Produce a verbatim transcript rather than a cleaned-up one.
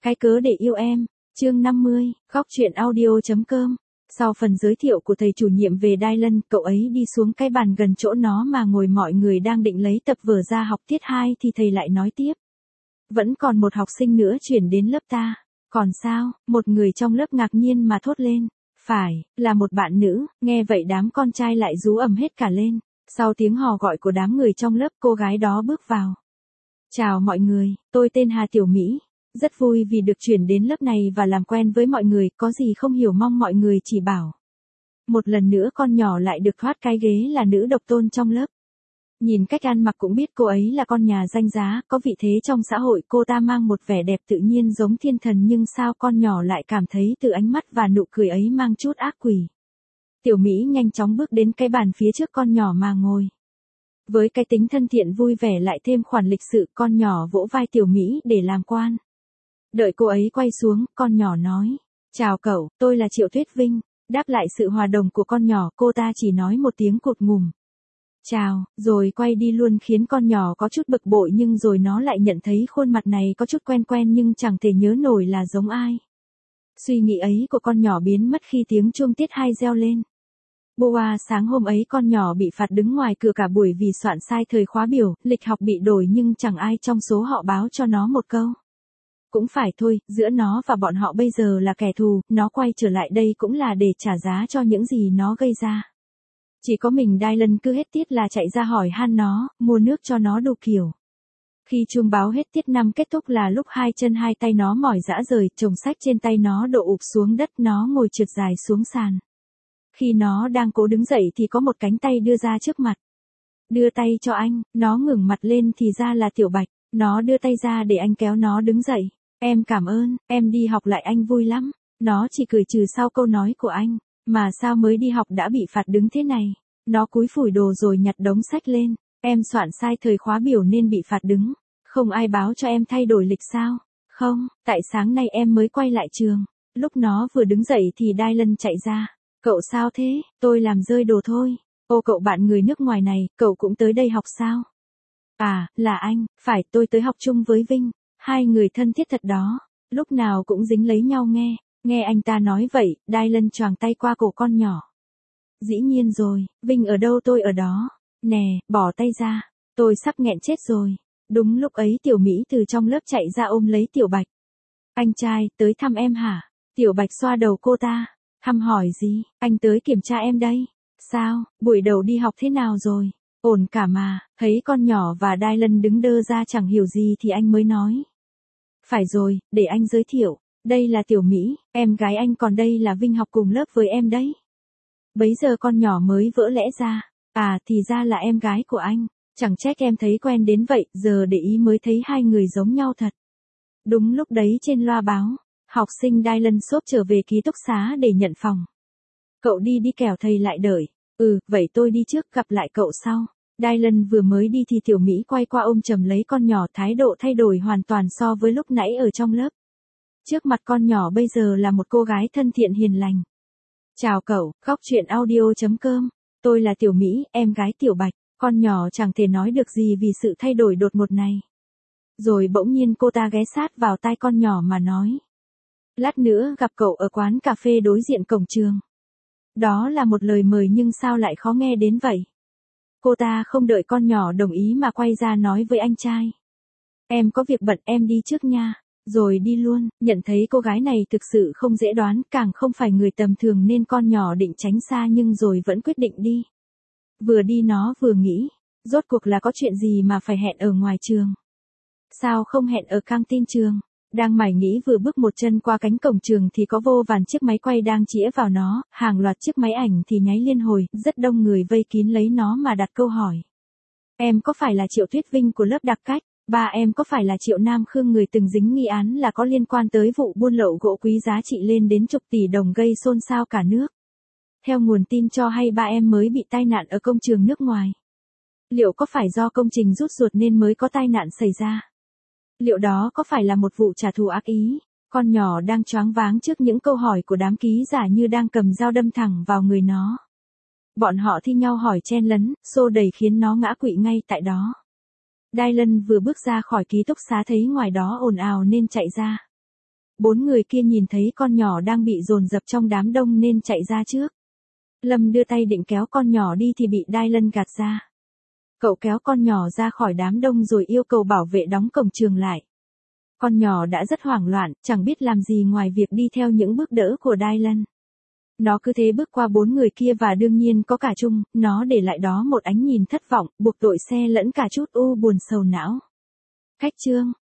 Cái cớ để yêu em, chương năm mươi, góc truyện audio.com. Sau phần giới thiệu của thầy chủ nhiệm về Dylan, cậu ấy đi xuống cái bàn gần chỗ nó mà ngồi mọi người đang định lấy tập vở ra học tiết hai thì thầy lại nói tiếp. Vẫn còn một học sinh nữa chuyển đến lớp ta. Còn sao? Một người trong lớp ngạc nhiên mà thốt lên. Phải, là một bạn nữ. Nghe vậy đám con trai lại rú ầm hết cả lên. Sau tiếng hò gọi của đám người trong lớp, cô gái đó bước vào. Chào mọi người, tôi tên Hà Tiểu Mỹ. Rất vui vì được chuyển đến lớp này và làm quen với mọi người, có gì không hiểu mong mọi người chỉ bảo. Một lần nữa con nhỏ lại được thoát cái ghế là nữ độc tôn trong lớp. Nhìn cách ăn mặc cũng biết cô ấy là con nhà danh giá, có vị thế trong xã hội. Cô ta mang một vẻ đẹp tự nhiên giống thiên thần, nhưng sao con nhỏ lại cảm thấy từ ánh mắt và nụ cười ấy mang chút ác quỷ. Tiểu Mỹ nhanh chóng bước đến cái bàn phía trước con nhỏ mà ngồi. Với cái tính thân thiện vui vẻ lại thêm khoản lịch sự, con nhỏ vỗ vai Tiểu Mỹ để làm quan. Đợi cô ấy quay xuống, con nhỏ nói. Chào cậu, tôi là Triệu Tuyết Vinh. Đáp lại sự hòa đồng của con nhỏ, cô ta chỉ nói một tiếng cụt ngùm. Chào, rồi quay đi luôn, khiến con nhỏ có chút bực bội, nhưng rồi nó lại nhận thấy khuôn mặt này có chút quen quen nhưng chẳng thể nhớ nổi là giống ai. Suy nghĩ ấy của con nhỏ biến mất khi tiếng chuông tiết hai reo lên. Boa, sáng hôm ấy con nhỏ bị phạt đứng ngoài cửa cả buổi vì soạn sai thời khóa biểu, lịch học bị đổi nhưng chẳng ai trong số họ báo cho nó một câu. Cũng phải thôi, giữa nó và bọn họ bây giờ là kẻ thù, nó quay trở lại đây cũng là để trả giá cho những gì nó gây ra. Chỉ có mình Dylan cứ hết tiết là chạy ra hỏi han nó, mua nước cho nó đủ kiểu. Khi chuông báo hết tiết năm kết thúc là lúc hai chân hai tay nó mỏi rã rời, chồng sách trên tay nó đổ ụp xuống đất, nó ngồi trượt dài xuống sàn. Khi nó đang cố đứng dậy thì có một cánh tay đưa ra trước mặt. Đưa tay cho anh, nó ngẩng mặt lên thì ra là Tiểu Bạch, nó đưa tay ra để anh kéo nó đứng dậy. Em cảm ơn, em đi học lại anh vui lắm. Nó chỉ cười trừ sau câu nói của anh. Mà sao mới đi học đã bị phạt đứng thế này? Nó cúi phủi đồ rồi nhặt đống sách lên. Em soạn sai thời khóa biểu nên bị phạt đứng. Không ai báo cho em thay đổi lịch sao? Không, tại sáng nay em mới quay lại trường. Lúc nó vừa đứng dậy thì Dylan chạy ra. Cậu sao thế? Tôi làm rơi đồ thôi. Ô cậu bạn người nước ngoài này, cậu cũng tới đây học sao? À, là anh, phải, tôi tới học chung với Vinh. Hai người thân thiết thật đó, lúc nào cũng dính lấy nhau nghe. Nghe anh ta nói vậy, Dylan choàng tay qua cổ con nhỏ. Dĩ nhiên rồi, Vinh ở đâu tôi ở đó. Nè, bỏ tay ra, tôi sắp nghẹn chết rồi. Đúng lúc ấy Tiểu Mỹ từ trong lớp chạy ra ôm lấy Tiểu Bạch. Anh trai, tới thăm em hả? Tiểu Bạch xoa đầu cô ta. Thăm hỏi gì? Anh tới kiểm tra em đây. Sao, buổi đầu đi học thế nào rồi? Ổn cả mà. Thấy con nhỏ và Dylan đứng đơ ra chẳng hiểu gì thì anh mới nói. Phải rồi, để anh giới thiệu. Đây là Tiểu Mỹ, em gái anh, còn đây là Vinh học cùng lớp với em đấy. Bấy giờ con nhỏ mới vỡ lẽ ra. À, thì ra là em gái của anh. Chẳng trách em thấy quen đến vậy, giờ để ý mới thấy hai người giống nhau thật. Đúng lúc đấy trên loa báo, học sinh Dylan xốp trở về ký túc xá để nhận phòng. Cậu đi đi kẻo thầy lại đợi. Ừ, vậy tôi đi trước, gặp lại cậu sau. Dylan vừa mới đi thì Tiểu Mỹ quay qua ôm chầm lấy con nhỏ, thái độ thay đổi hoàn toàn so với lúc nãy ở trong lớp. Trước mặt con nhỏ bây giờ là một cô gái thân thiện hiền lành. Chào cậu, góc truyện audio.com. Tôi là Tiểu Mỹ, em gái Tiểu Bạch. Con nhỏ chẳng thể nói được gì vì sự thay đổi đột ngột này. Rồi bỗng nhiên cô ta ghé sát vào tai con nhỏ mà nói. Lát nữa gặp cậu ở quán cà phê đối diện cổng trường. Đó là một lời mời nhưng sao lại khó nghe đến vậy? Cô ta không đợi con nhỏ đồng ý mà quay ra nói với anh trai. Em có việc bận, em đi trước nha. Rồi đi luôn. Nhận thấy cô gái này thực sự không dễ đoán, càng không phải người tầm thường nên con nhỏ định tránh xa nhưng rồi vẫn quyết định đi. Vừa đi nó vừa nghĩ, rốt cuộc là có chuyện gì mà phải hẹn ở ngoài trường? Sao không hẹn ở căng tin trường? Đang mải nghĩ vừa bước một chân qua cánh cổng trường thì có vô vàn chiếc máy quay đang chĩa vào nó, hàng loạt chiếc máy ảnh thì nháy liên hồi, rất đông người vây kín lấy nó mà đặt câu hỏi. Em có phải là Triệu Tuyết Vinh của lớp đặc cách? Ba em có phải là Triệu Nam Khương, người từng dính nghi án là có liên quan tới vụ buôn lậu gỗ quý giá trị lên đến chục tỷ đồng gây xôn xao cả nước? Theo nguồn tin cho hay ba em mới bị tai nạn ở công trường nước ngoài. Liệu có phải do công trình rút ruột nên mới có tai nạn xảy ra? Liệu đó có phải là một vụ trả thù ác ý? Con nhỏ đang choáng váng trước những câu hỏi của đám ký giả như đang cầm dao đâm thẳng vào người nó. Bọn họ thi nhau hỏi chen lấn, xô đẩy khiến nó ngã quỵ ngay tại đó. Dylan vừa bước ra khỏi ký túc xá thấy ngoài đó ồn ào nên chạy ra. Bốn người kia nhìn thấy con nhỏ đang bị dồn dập trong đám đông nên chạy ra trước. Lâm đưa tay định kéo con nhỏ đi thì bị Dylan gạt ra. Cậu kéo con nhỏ ra khỏi đám đông rồi yêu cầu bảo vệ đóng cổng trường lại. Con nhỏ đã rất hoảng loạn, chẳng biết làm gì ngoài việc đi theo những bước đỡ của Dylan. Nó cứ thế bước qua bốn người kia và đương nhiên có cả Trung, nó để lại đó một ánh nhìn thất vọng, buộc đội xe lẫn cả chút u buồn sầu não. Khách chương.